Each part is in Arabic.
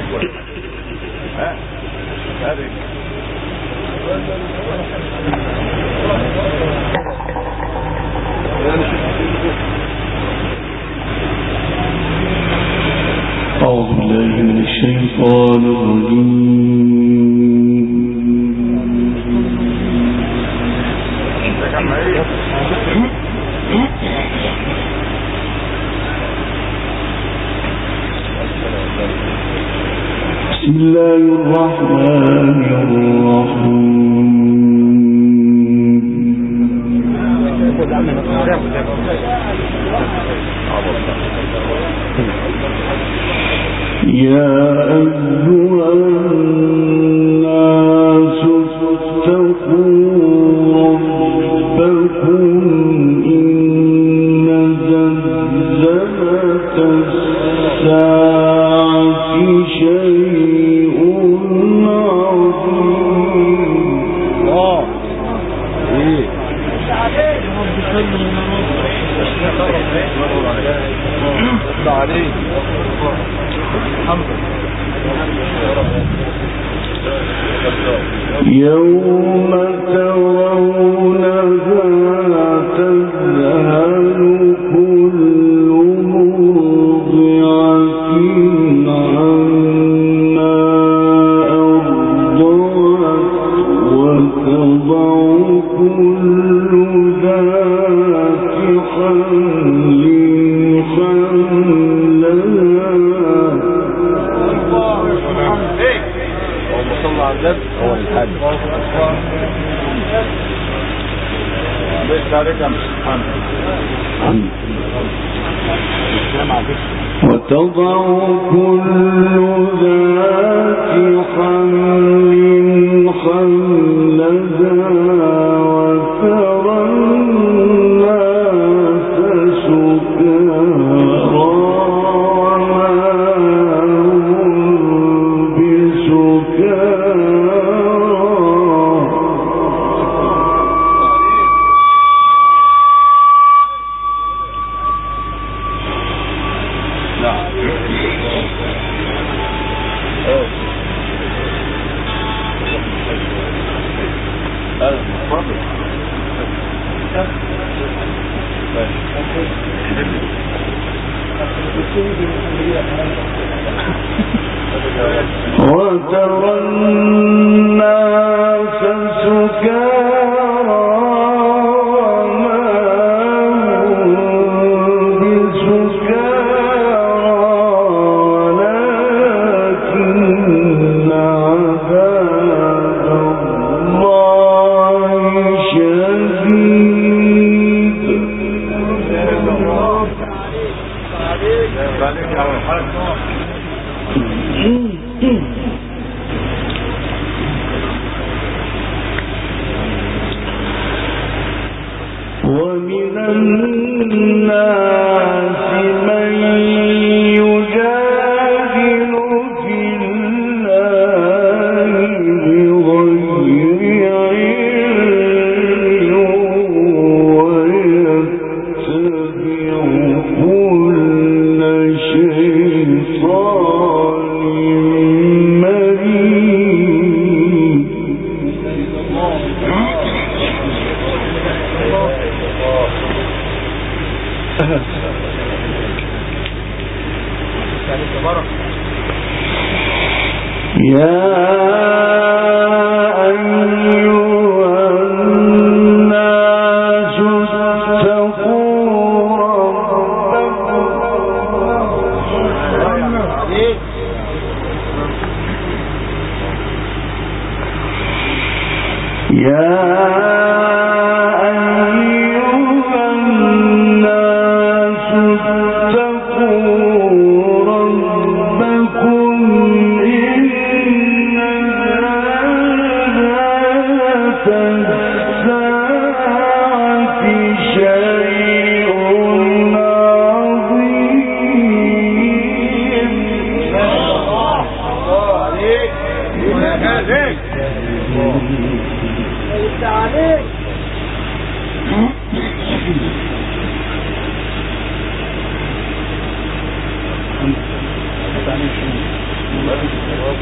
أعوذ بالله من الشيطان الرجيم. بسم الله الرحمن الرحيم. يا أيها الناس اتقوا ربكم إن زلزلة الساعة شيء عظيم. يوم ترونها تذهل كل مرضعة عما أرضعت وتضع كل ذات حمل هو الحد وتضع كل ذات حمل حملها وترى الناس سكارى وترى الناس سكارى ما هم بسكارى ولكن عذاب الله شديد. ومن الناس من يجادل في الله بغير علم ويتبع كل شيطان مريد. يا أيها الناس اتقوا ربكم إن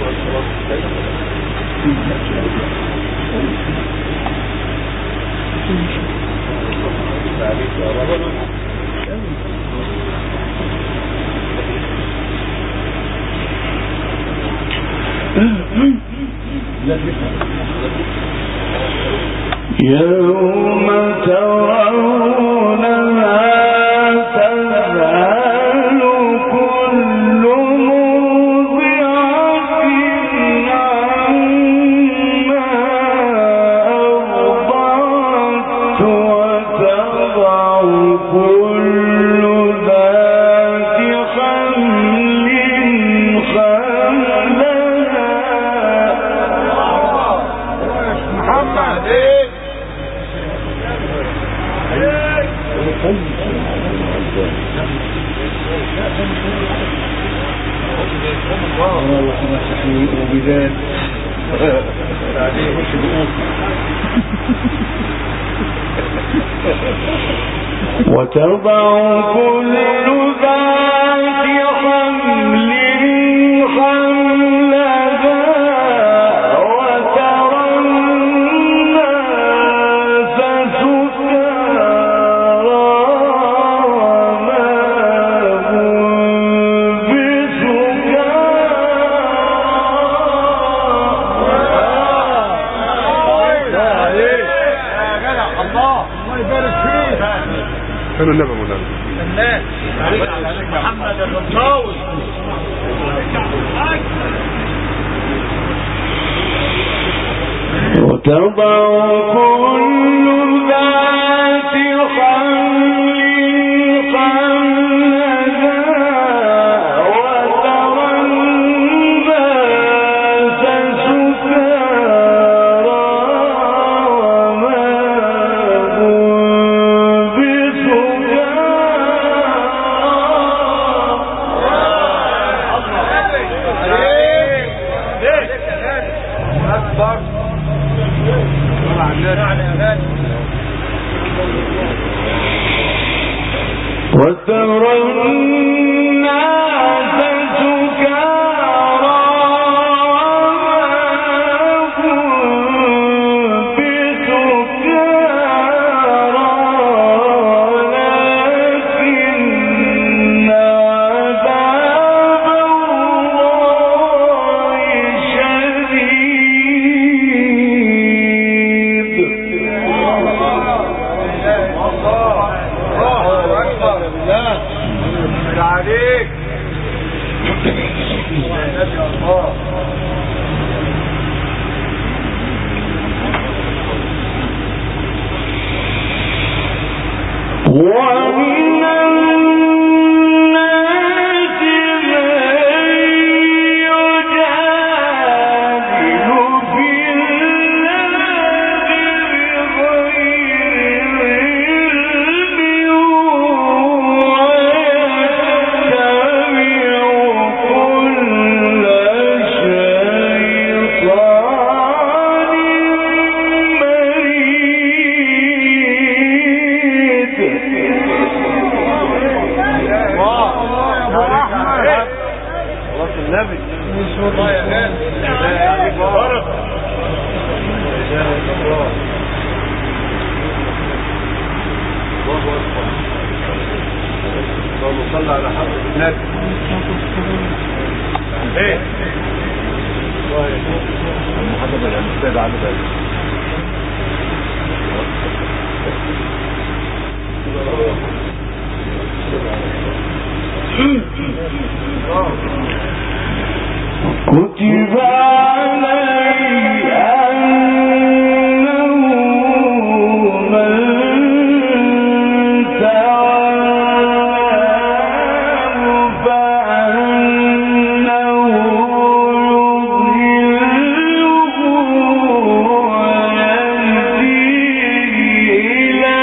يوم ترونها تذهل كل مرضعة عما أرضعت وتضع كل ذات حمل حملها. محمد وتضع كل ذات حمل حملها وترى الناس سكارى وما هم كانوا النبي مولانا محمد الرماوي وتضع كل ذات حمل حملها وترى الناس سكارى وما هم وترى الناس سكارى وما هم بسكارى ولكن عذاب الله شديد. عليك ومن الناس من يجادل في الله بغير علم صلى على حضرة النبي. ايه محمد الأستاذ علي بقى كتب عليه أنه من تعاه فأنه يضله ويهديه إلى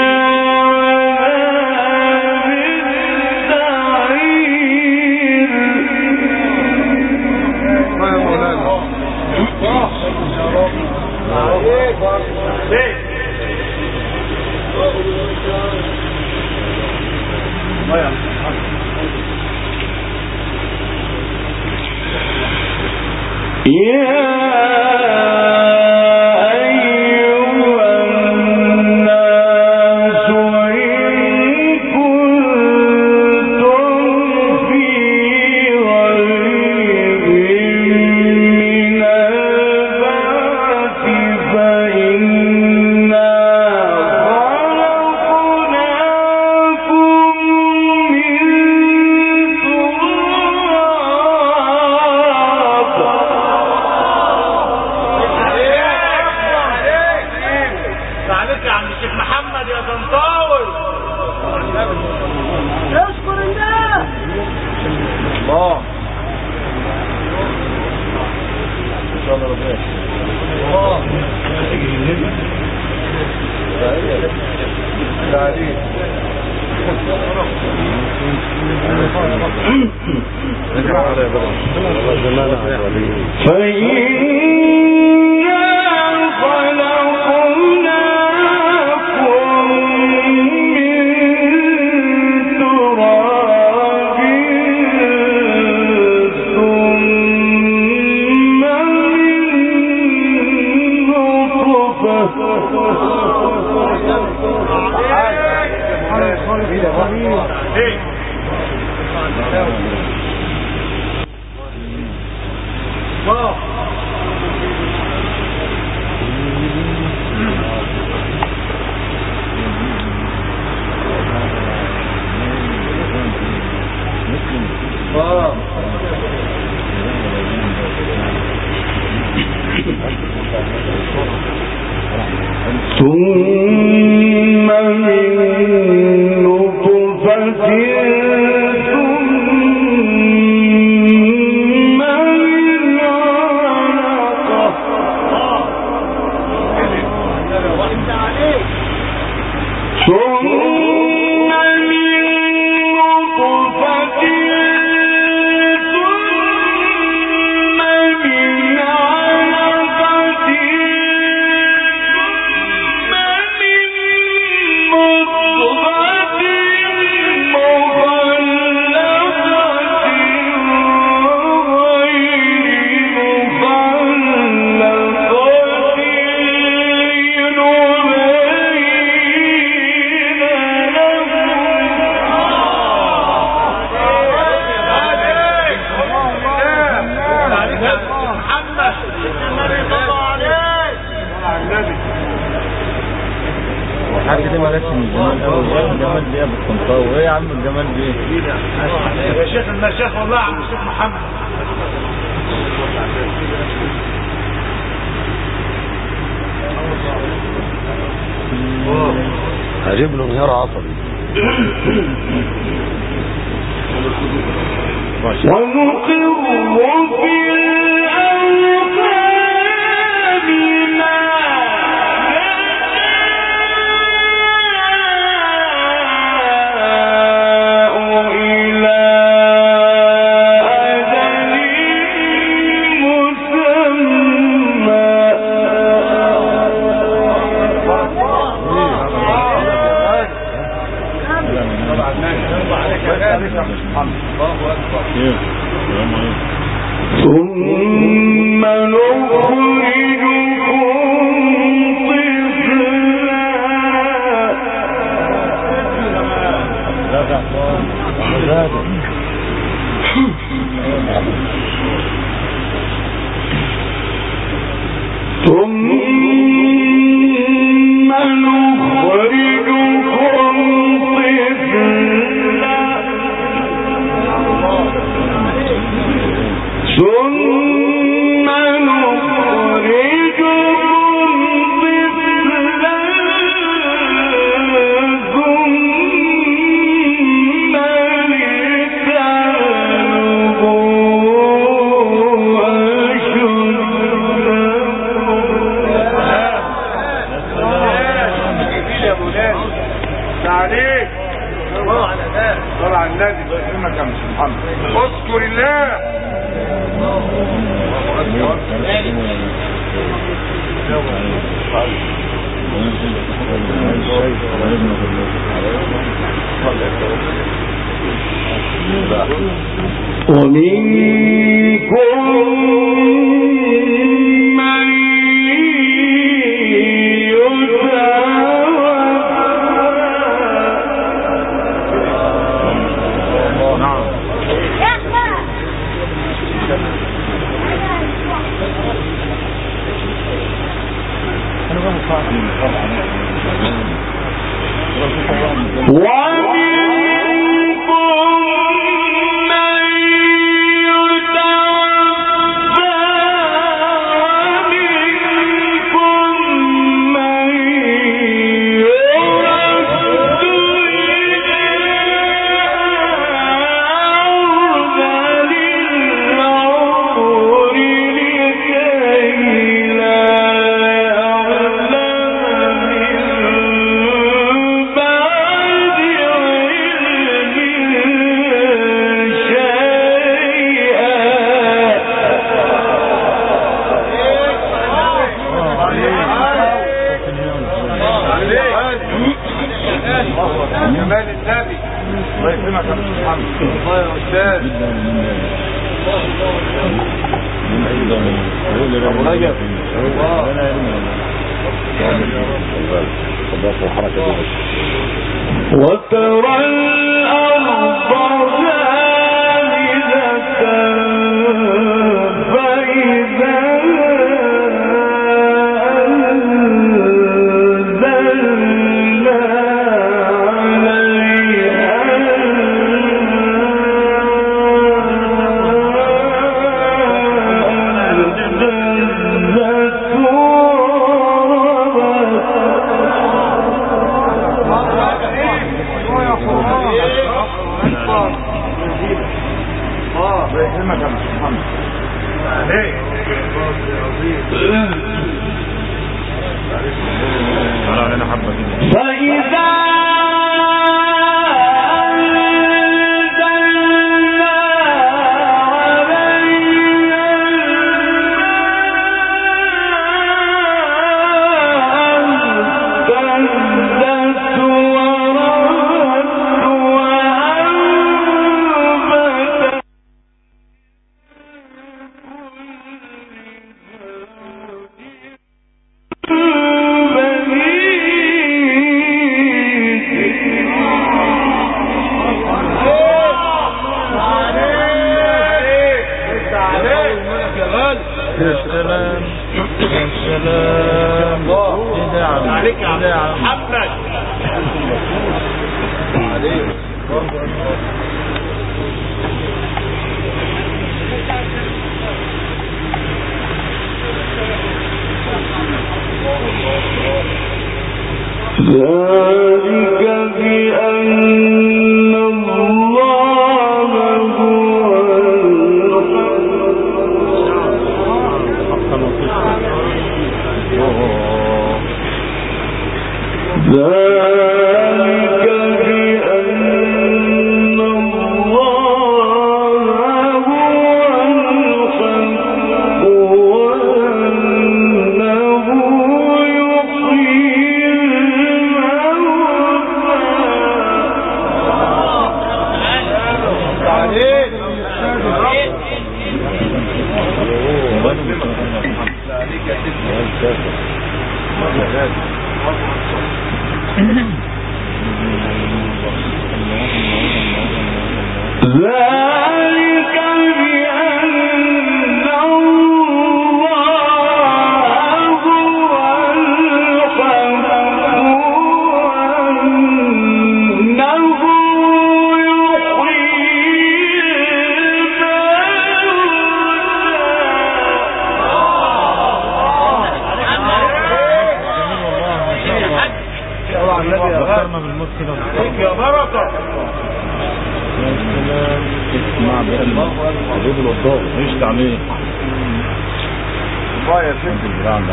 عذاب السعير. ثم من نطفة ثم من علقة الحاجة دي مالكش من الجمال قوي. الجمال دي ابو الطنطاوي. وايه يا عم الجمال دي؟ يا شيخ المشايخ والله يا عم الشيخ محمد. هجيب له انهيار عصبي. ونقر في ثم نخرجكم اذكر الله. ومنكم وترى الأرض هامدة فإذا أنزلنا ذلك بأن الله هو ذلك بأن الله هو الحق وأنه يحيي ذلك بأن الله هو الحق وأنه ذكرنا بالمشكلة يا بركة اسمع بقلب حبيب الوضاء ايش تعمل الله يا سيدي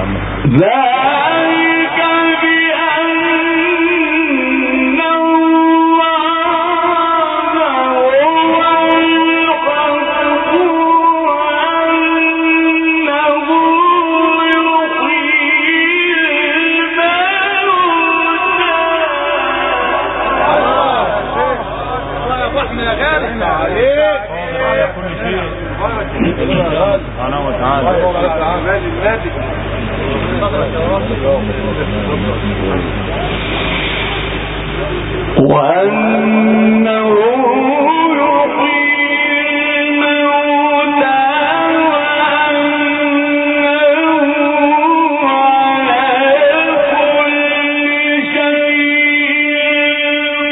ذلك بأن الله هو الحق وأنه على كل شيء سبحانه وتعالى وأنه يحيي الموتى وأنه على كل شيء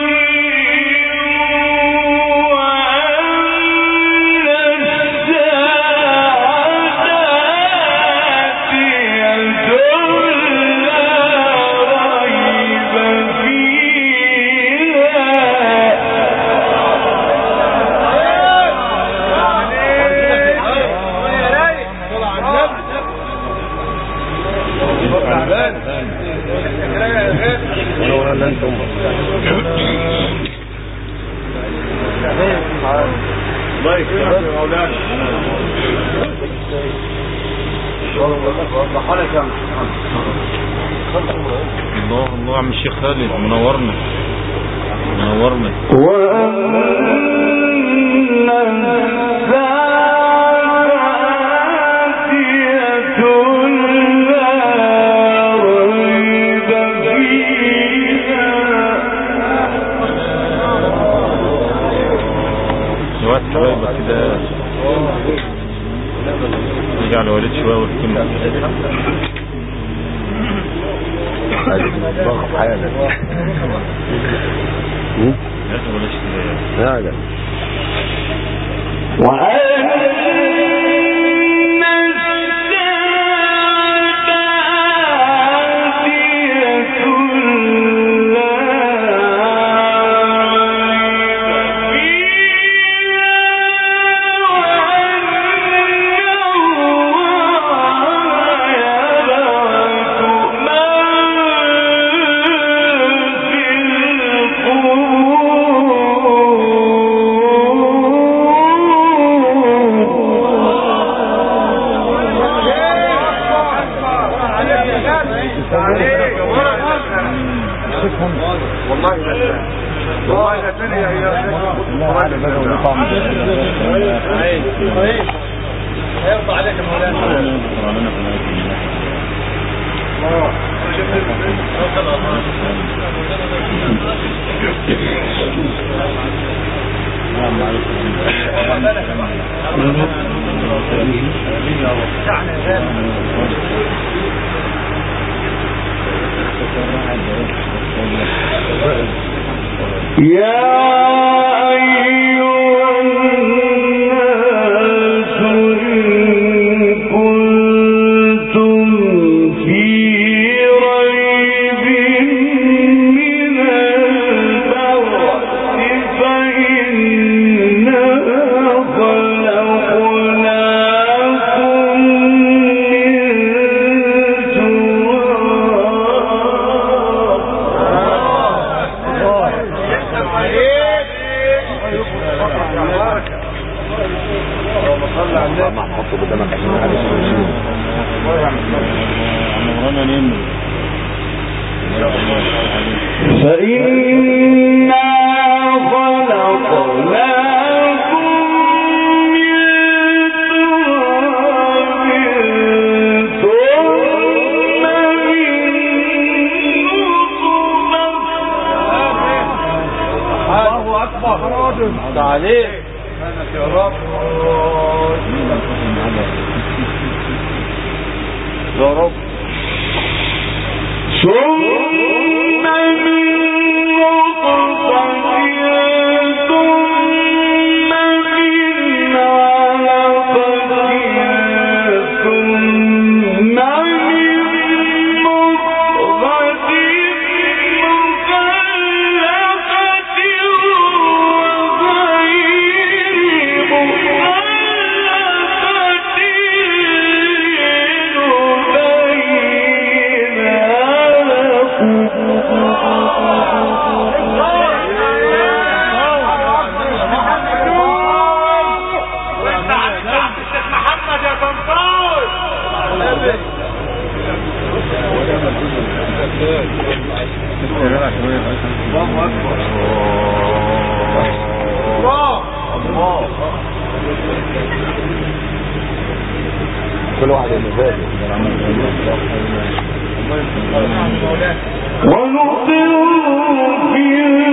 الله يكرمك يا مولانا الله الله عم الشيخ خالد منورنا وأن قريبة كده رجع لوالد شوية والكلمة ضغط حالك لا تقولش كده لا كل واحد المزاج ونطر في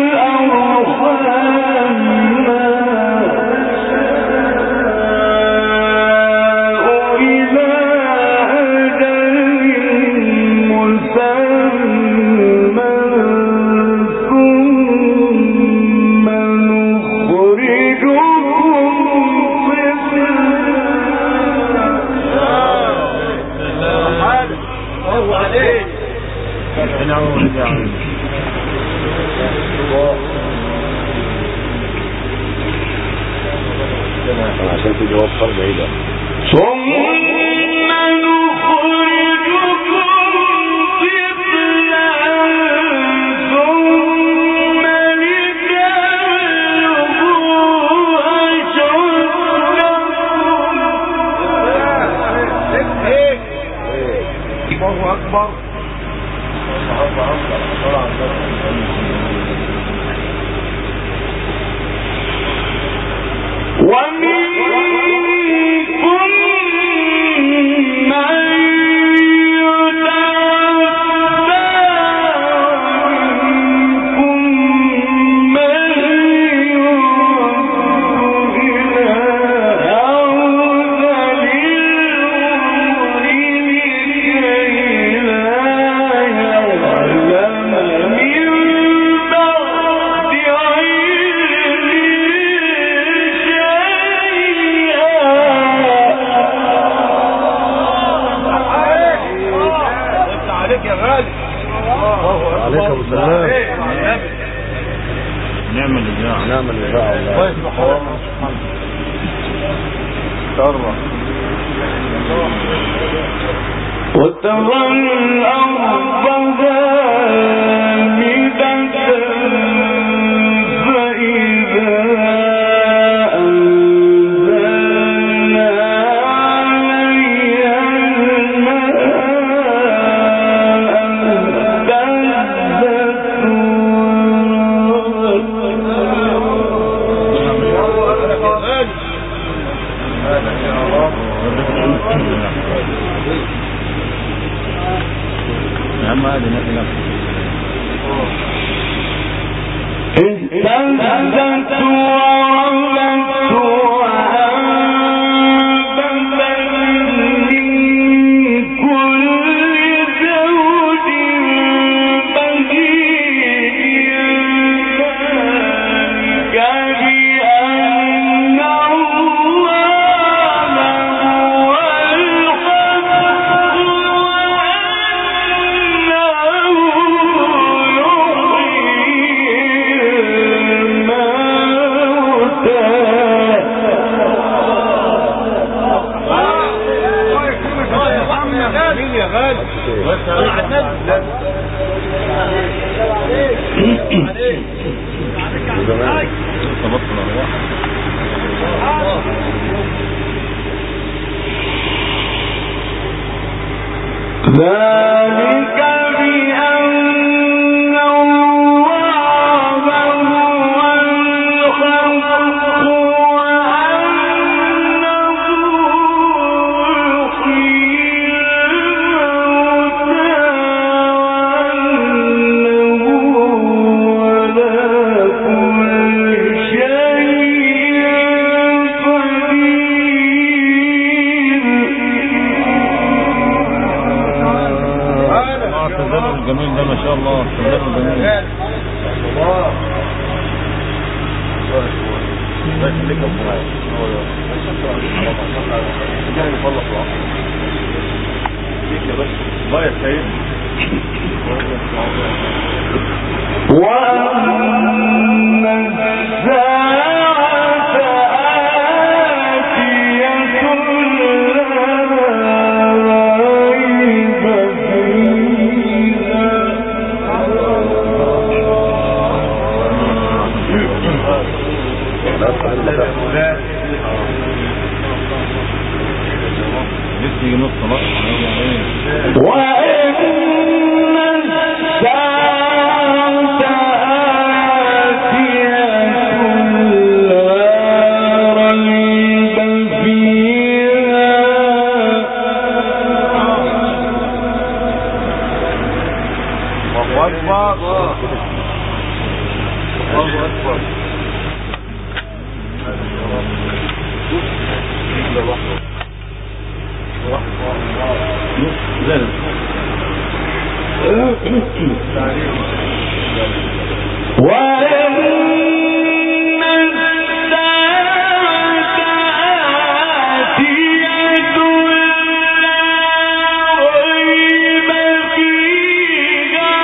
عشان في جواب فرق بعيدة ثم الله أكبر وترى الأرض هامدة فإذا أنزلنا عليها الماء اهتزت أما هذه نفسي اهتزت وربت وأنبتت من كل زوج بهيج ذلك بأن الله هو الحق ذلك بأن الله هو الحق وأنه يحيي الموتى وأنه على كل شيء قدير. الجميل ده ما شاء الله تدرب جميل وأن الساعة آتية لا ريب فيها لسه يجي نص نص وإن الساعة آتية لا ريب فيها وإن الساعة آتية لا ريب فيها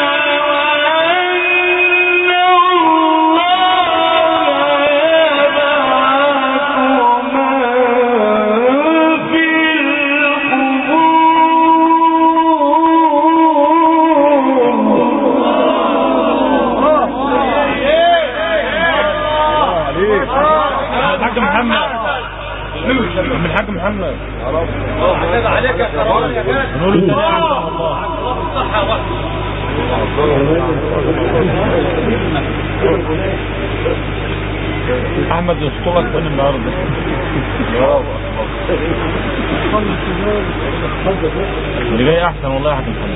وأن الله يبعث من في الحاج محمد من الحاج محمد عتاب عليك يا كرام يا جاد نقول له صحة احمد يسطلك فين النهارده اللي جاي احسن والله يا حاج محمد.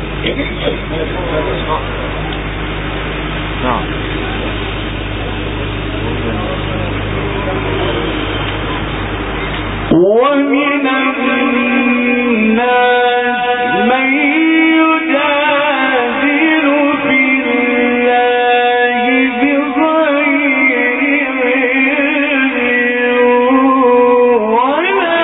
نعم ومن الناس من يجادل في الله بغير علم ولا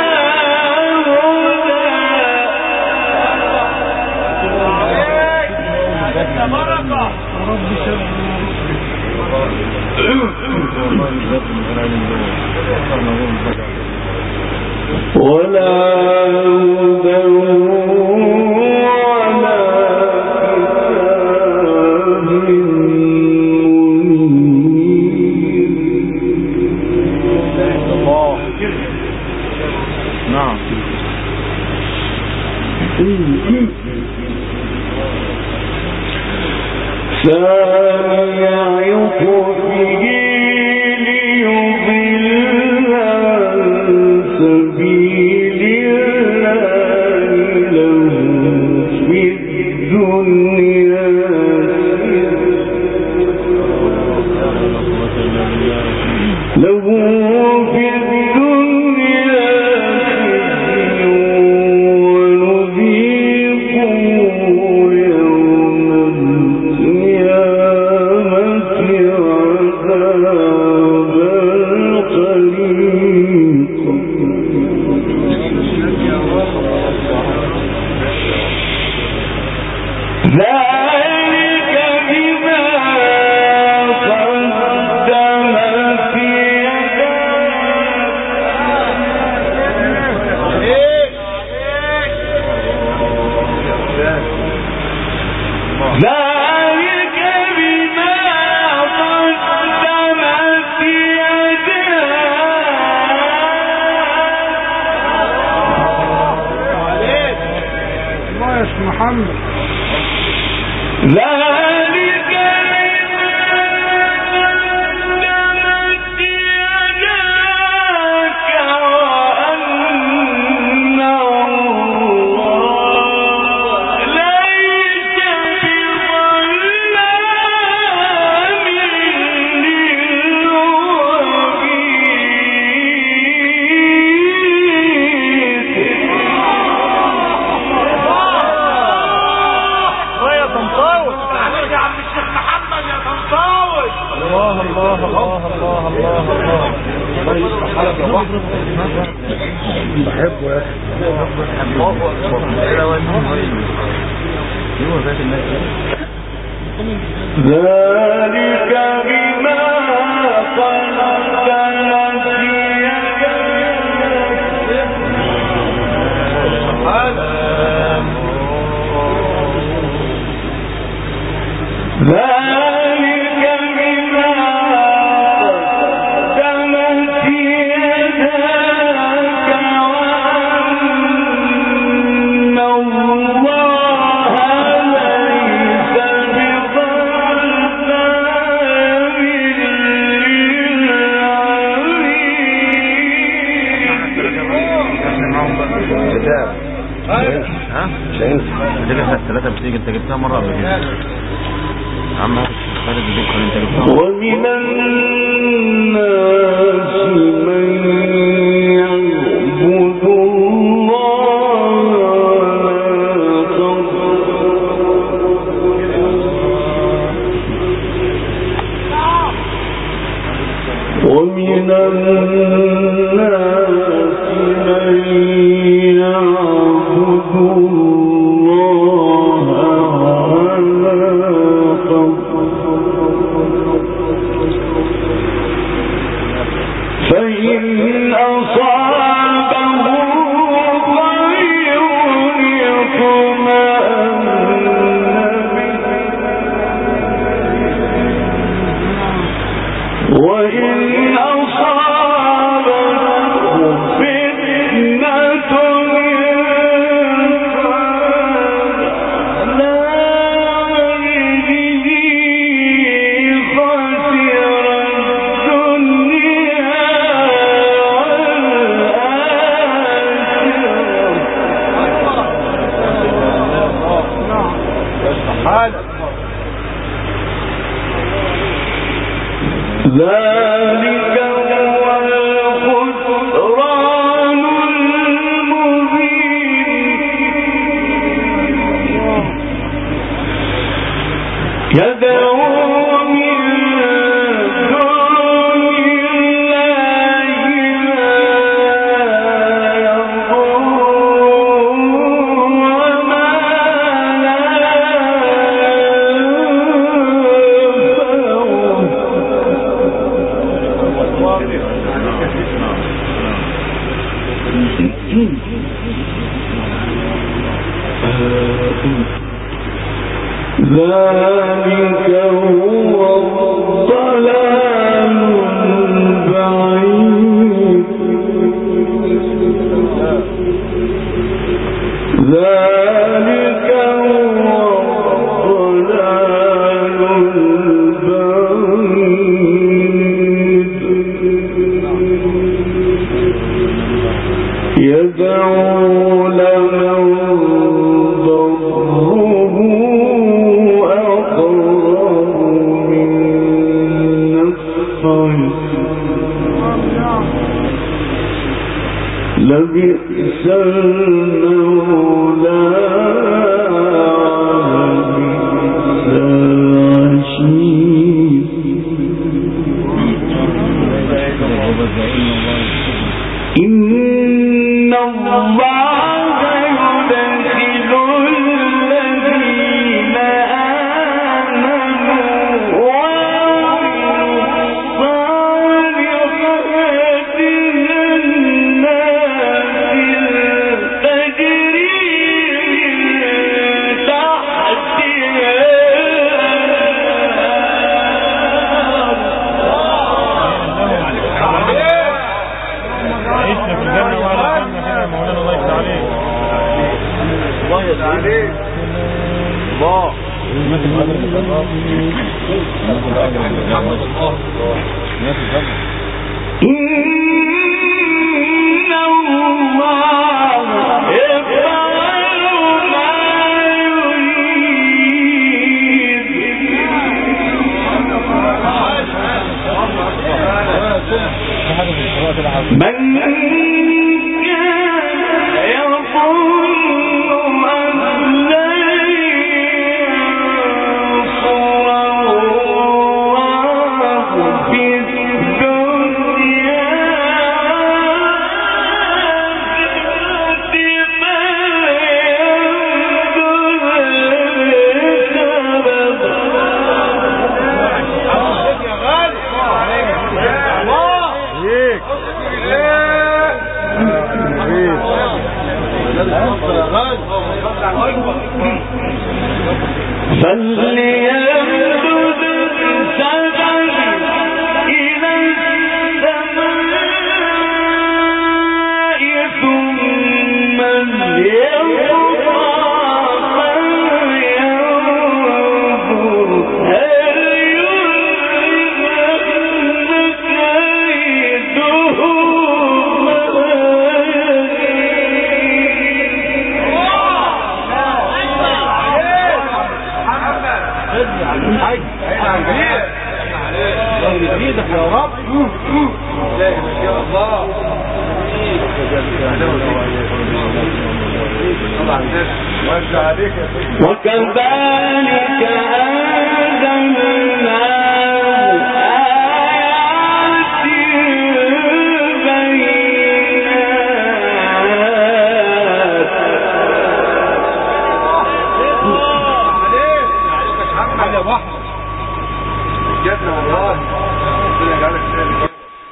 ومن الناس من يعبد الله ومن الناس من يعبد الله فإن ذلك هو الضلال البعيد ذلك هو الضلال البعيد يدعو لمن ضره أقرب من نفعه لبئس المولى ولبئس العشير إن الله يدخل الذين آمنوا وعملوا الصالحات جنات تجري من تحتها عيشنا في الجنة وعلى الجنة كده يا مولانا الله يفتح عليك. الله يفتح عليك. الله. إن الله يفعل ما يريد من كان يظن أن لن ينصره الله في الدنيا بما فليمدد سببا إلى السماء ثم ليقطع فلينظر هل يذهبن كيده يزيدك يا رب. يا الله. وكذلك أنزلناه آيات بينات جدنا والله. ربنا يجعلك خير.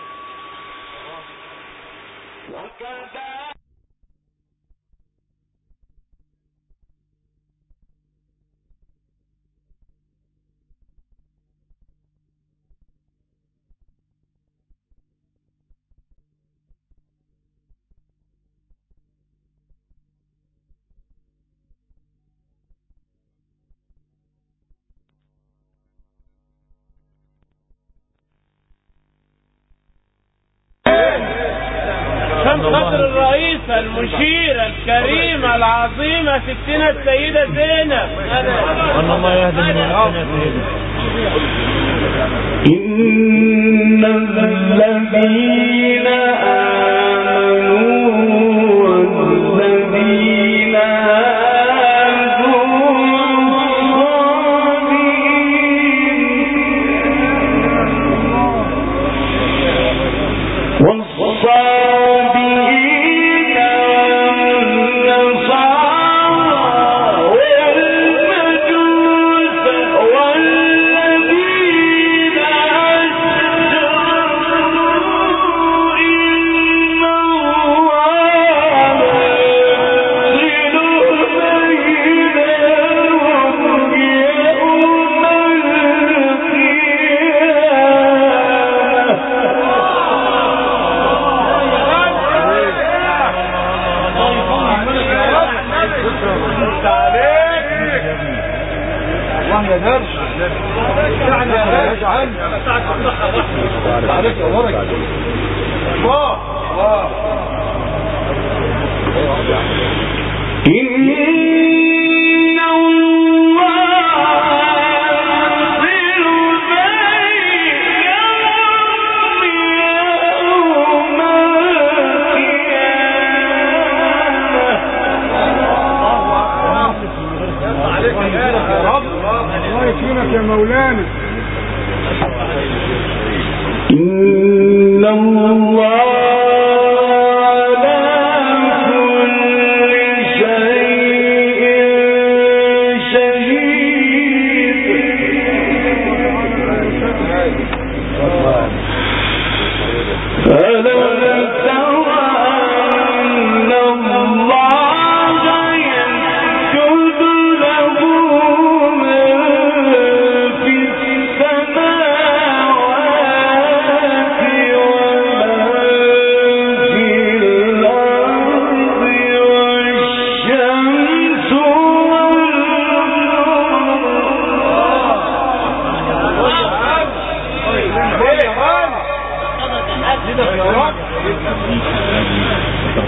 عشان خاطر الرئيس المشير الكريم العظيمة ستنا السيدة زينب. وأن الله يهدي من يحسن سيدنا. إن الذين آمنوا والذين هادوا والصابئين والنصارى والمجوس والذين أشركوا إن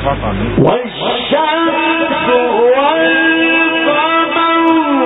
والشمس والقمر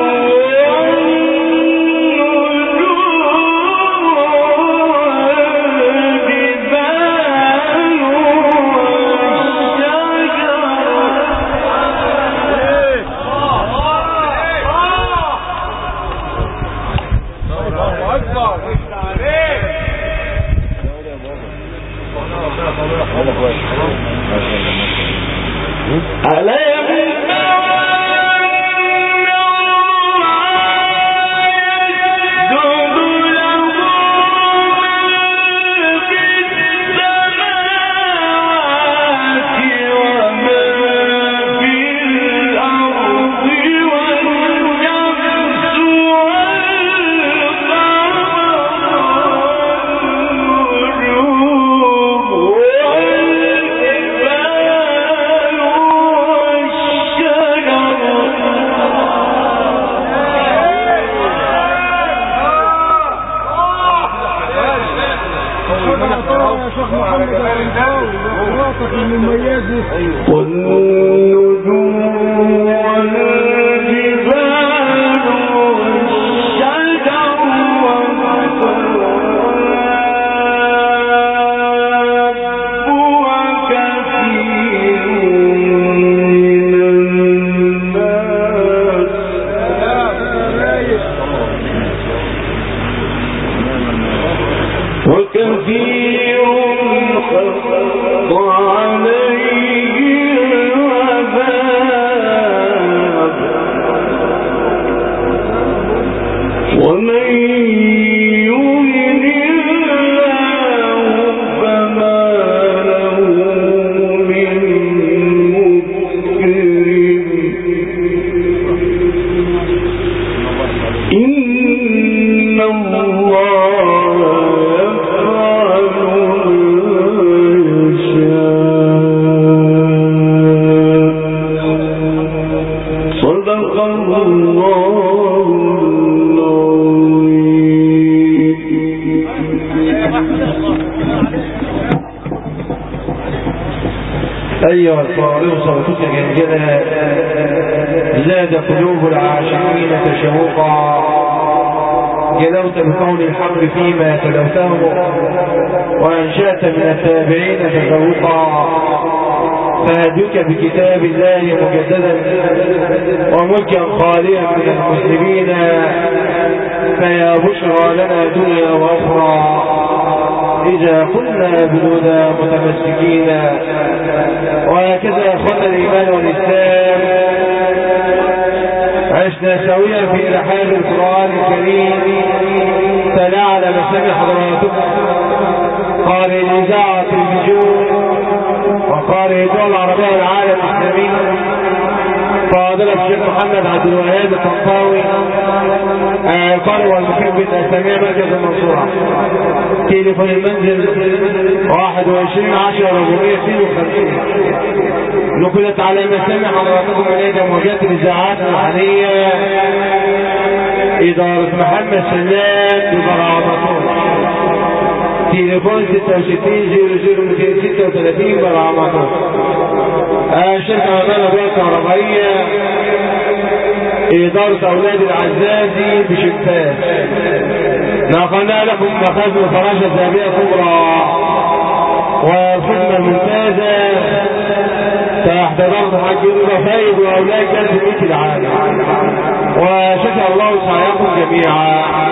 أيها القارئ صوتك جنجلا زاد قلوب العاشقين تشوقا جلوت بقول الحق فيما تلوته وأنشأت من التابعين تفوقا فهدك بكتاب الله مجددا وملكا خاليا من المسلمين فيا بشرى لنا دنيا وأخرى إذا كنا بالهدى متمسكين. وهكذا أخونا الإيمان والإسلام عشنا سويا في رحاب القرآن الكريم تلا على مسامع حضراتكم قارئ الإذاعة التلفزيون وقارئ الدول العربية والعالم الإسلامي فاضل الشيخ محمد عبد الوهاب الطنطاوي القارئ والمقيم بالإسلامية مركز المنصورة. تليفون المنزل 21 10 452. نقلت على مسامع حضراتكم إلينا موجات الإذاعات المحلية إدارة محمد سلام ببرعمطور. تليفون 66 00 236 برعمطور. شركة أمانة بيئة كهربائية إدارة أولاد العزازي بشمتاز. نقلنا لكم مخازن فراشة ذهبية كبرى والخدمة الممتازة تحت ضغط حاج رفايد وأولاد كانت في العالم. وشكر الله سعيكم جميعا.